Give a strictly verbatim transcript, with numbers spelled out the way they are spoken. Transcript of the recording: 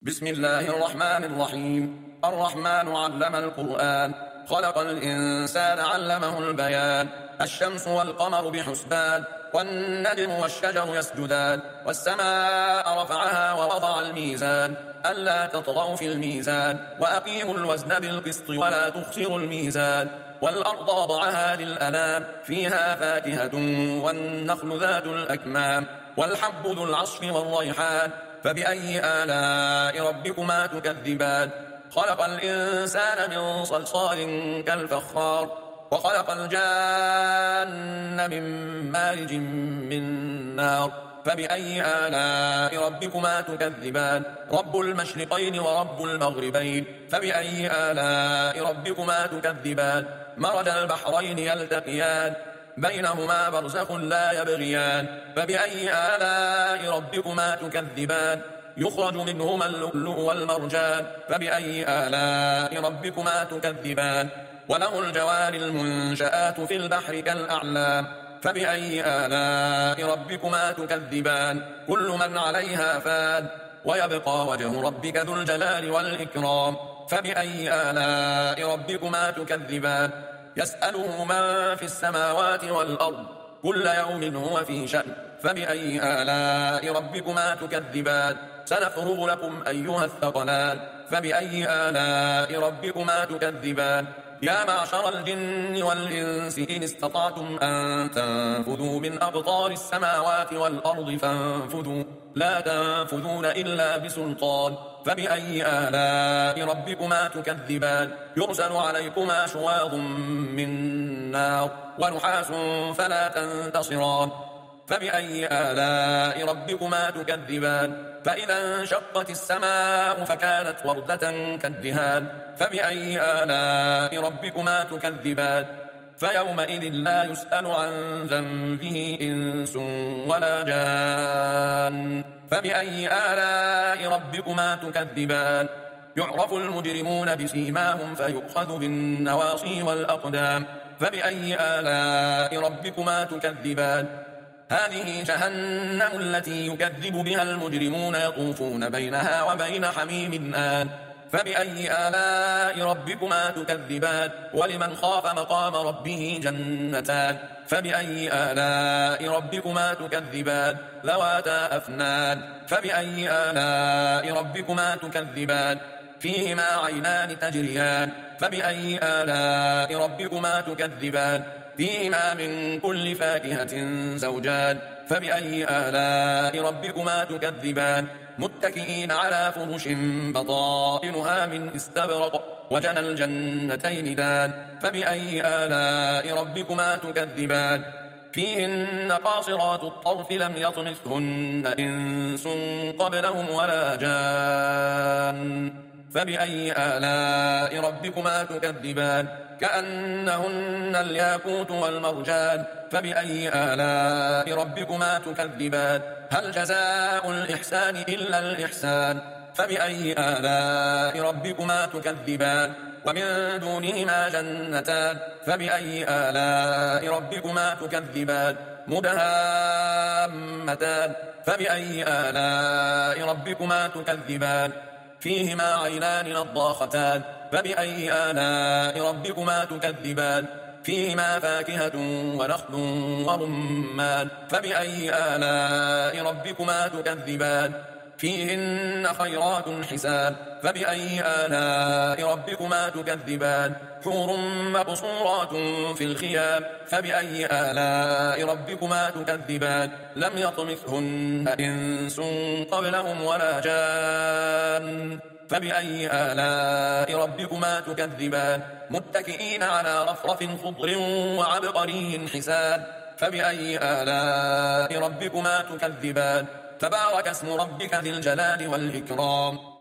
بسم الله الرحمن الرحيم. الرحمن علم القرآن، خلق الإنسان علمه البيان. الشمس والقمر بحسبان، والنجم والشجر يسجدان. والسماء رفعها ووضع الميزان، ألا تطغوا في الميزان، وأقيموا الوزن بالقسط ولا تخسروا الميزان. والأرض وضعها للأنام، فيها فاكهة والنخل ذات الأكمام، والحب ذو العصف والريحان. فبأي آلاء ربكما تكذبان؟ خلق الإنسان من صلصال كالفخار، وخلق الجان من مارج من نار. فبأي آلاء ربكما تكذبان؟ رب المشرقين ورب المغربين. فبأي آلاء ربكما تكذبان؟ مرج البحرين يلتقيان، بينهما برزخ لا يبغيان. فبأي آلاء ربكما تكذبان؟ يخرج منهما اللؤلؤ والمرجان. فبأي آلاء ربكما تكذبان؟ وله الجوار المنشآت في البحر كالأعلام. فبأي آلاء ربكما تكذبان؟ كل من عليها فان، ويبقى وجه ربك ذو الجلال والإكرام. فبأي آلاء ربكما تكذبان؟ يسأله من في السماوات والأرض، كل يوم هو في شأن. فبأي آلاء ربكما تكذبان؟ سنفرغ لكم أيها الثقلان. فبأي آلاء ربكما تكذبان؟ يا معشر الجن والإنس إن استطعتم أن تنفذوا من أقطار السماوات والأرض فانفذوا، لا تنفذون إلا بسلطان. فبأي آلاء ربكما تكذبان؟ يرسل عليكما شواظ من نار ونحاس فلا تنتصران. فبأي آلاء ربكما تكذبان؟ فإذا انشقت السماء فكانت وردة كالدهان. فبأي آلاء ربكما تكذبان؟ فيومئذ لا يسأل عن ذنبه إنس ولا جان. فبأي آلاء ربكما تكذبان؟ يعرف المجرمون بسيماهم فيؤخذ بالنواصي والأقدام. فبأي آلاء ربكما تكذبان؟ هذه جهنم التي يكذب بها المجرمون، يطوفون بينها وبين حميم آن. فبأي آلاء ربكما تكذبان؟ ولمن خاف مقام ربه جنتان. فبأي آلاء ربكما تكذبان؟ ذواتا أفنان. فبأي آلاء ربكما تكذبان؟ فيهما عينان تجريان. فبأي آلاء ربكما تكذبان؟ فيهما من كل فاكهة زوجان. فبأي آلاء ربكما تكذبان؟ متكئين على فرش بطائنها من استبرق، وجنى الجنتين دان. فبأي آلاء ربكما تكذبان؟ فيهن قاصرات الطرف لم يطمثهن إنس قبلهم ولا جان. فبأي آلاء ربكما تكذبان؟ كأنهن الياقوت والمرجان. فبأي آلاء ربكما تكذبان؟ هل جزاء الإحسان إلا الإحسان؟ فبأي آلاء ربكما تكذبان؟ ومن دونهما جنتان. فبأي آلاء ربكما تكذبان؟ مدهامتان. فبأي آلاء ربكما تكذبان؟ فيهما عينان نضاختان. فبأي آلاء ربكما تكذبان؟ فيهما فاكهة ونخل ورمان. فبأي آلاء ربكما تكذبان؟ فيهن خيرات حسان. فبأي آلاء ربكما تكذبان؟ حور مقصورات في الخيام. فبأي آلاء ربكما تكذبان؟ لم يطمثهن إنس قبلهم ولا جان. فبأي آلاء ربكما تكذبان؟ متكئين على رفرف خضر وعبقري حسان. فبأي آلاء ربكما تكذبان؟ تبارك اسم ربك ذي الجلال والإكرام.